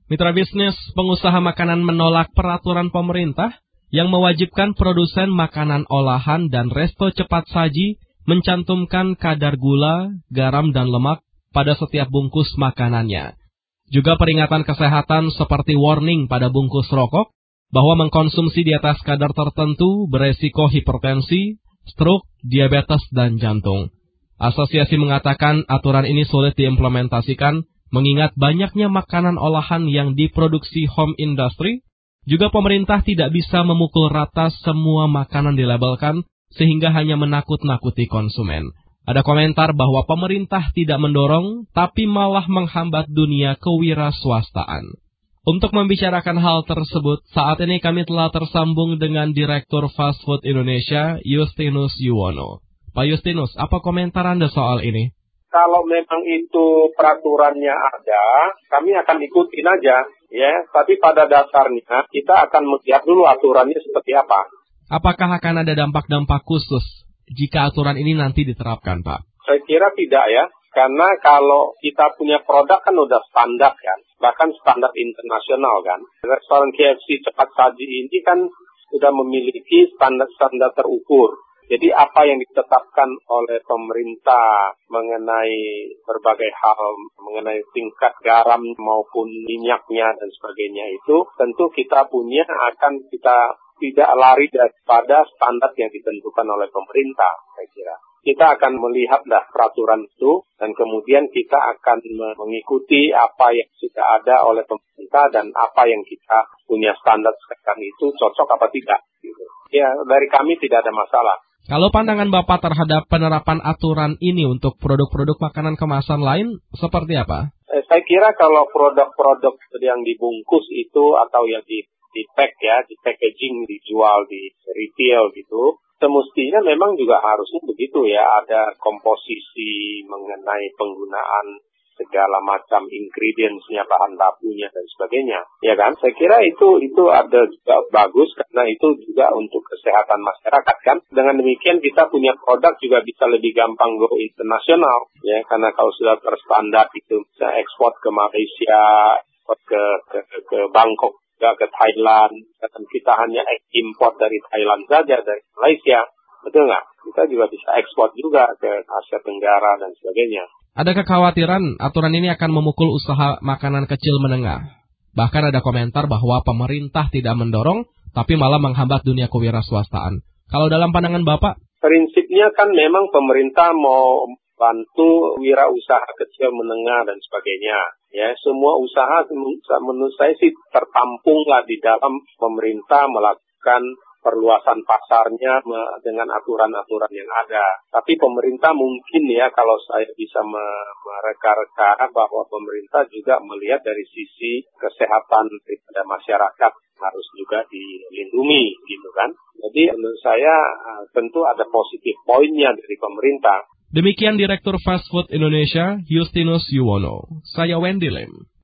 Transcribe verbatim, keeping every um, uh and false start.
Mitra bisnis pengusaha makanan menolak peraturan pemerintah yang mewajibkan produsen makanan olahan dan resto cepat saji mencantumkan kadar gula, garam, dan lemak pada setiap bungkus makanannya. Juga peringatan kesehatan seperti warning pada bungkus rokok bahwa mengkonsumsi di atas kadar tertentu beresiko hipertensi, stroke, diabetes, dan jantung. Asosiasi mengatakan aturan ini sulit diimplementasikan mengingat banyaknya makanan olahan yang diproduksi home industry. Juga pemerintah tidak bisa memukul rata semua makanan dilabelkan sehingga hanya menakut-nakuti konsumen. Ada komentar bahwa pemerintah tidak mendorong tapi malah menghambat dunia kewirausahaan. Untuk membicarakan hal tersebut, saat ini kami telah tersambung dengan Direktur Fast Food Indonesia, Justinus Yuwono. Pak Justinus, apa komentar Anda soal ini? Kalau memang itu peraturannya ada, kami akan ikutin aja, ya. Tapi pada dasarnya kita akan melihat dulu aturannya seperti apa. Apakah akan ada dampak-dampak khusus jika aturan ini nanti diterapkan, Pak? Saya kira tidak ya, karena kalau kita punya produk kan udah standar kan, bahkan standar internasional kan. Restoran K F C cepat saji ini kan sudah memiliki standar-standar terukur. Jadi apa yang ditetapkan oleh pemerintah mengenai berbagai hal, mengenai tingkat garam maupun minyaknya dan sebagainya itu, tentu kita punya akan kita tidak lari daripada standar yang ditentukan oleh pemerintah, saya kira. Kita akan melihatlah peraturan itu dan kemudian kita akan mengikuti apa yang sudah ada oleh pemerintah dan apa yang kita punya standar sekarang itu cocok apa tidak. Gitu. Ya, dari kami tidak ada masalah. Kalau pandangan Bapak terhadap penerapan aturan ini untuk produk-produk makanan kemasan lain, seperti apa? Eh, saya kira kalau produk-produk yang dibungkus itu atau yang di, di pack ya, di packaging, dijual di retail gitu, semestinya memang juga harusnya begitu ya, ada komposisi mengenai penggunaan segala macam ingredients-nya, bahan bakunya dan sebagainya. Ya kan? Saya kira itu itu ada juga bagus karena itu juga untuk kesehatan masyarakat kan. Dengan demikian kita punya produk juga bisa lebih gampang go internasional ya, karena kalau sudah terstandar itu bisa ekspor ke Malaysia, ekspor ke ke, ke Bangkok, juga ke Thailand. Dan kita hanya import dari Thailand saja, dari Malaysia. Betul nggak? Kita juga bisa ekspor juga ke Asia Tenggara dan sebagainya. Ada kekhawatiran aturan ini akan memukul usaha makanan kecil menengah. Bahkan ada komentar bahwa pemerintah tidak mendorong, tapi malah menghambat dunia kewirausahaan. Kalau dalam pandangan Bapak? Prinsipnya kan memang pemerintah mau bantu wirausaha kecil menengah dan sebagainya. Ya, semua usaha menurut saya sih tertampunglah di dalam pemerintah melakukan perluasan pasarnya dengan aturan-aturan yang ada. Tapi pemerintah mungkin ya, kalau saya bisa mereka-reka bahwa pemerintah juga melihat dari sisi kesehatan daripada masyarakat harus juga dilindungi gitu kan. Jadi menurut saya tentu ada positif poinnya dari pemerintah. Demikian Direktur Fast Food Indonesia, Justinus Yuwono. Saya Wendy Lim.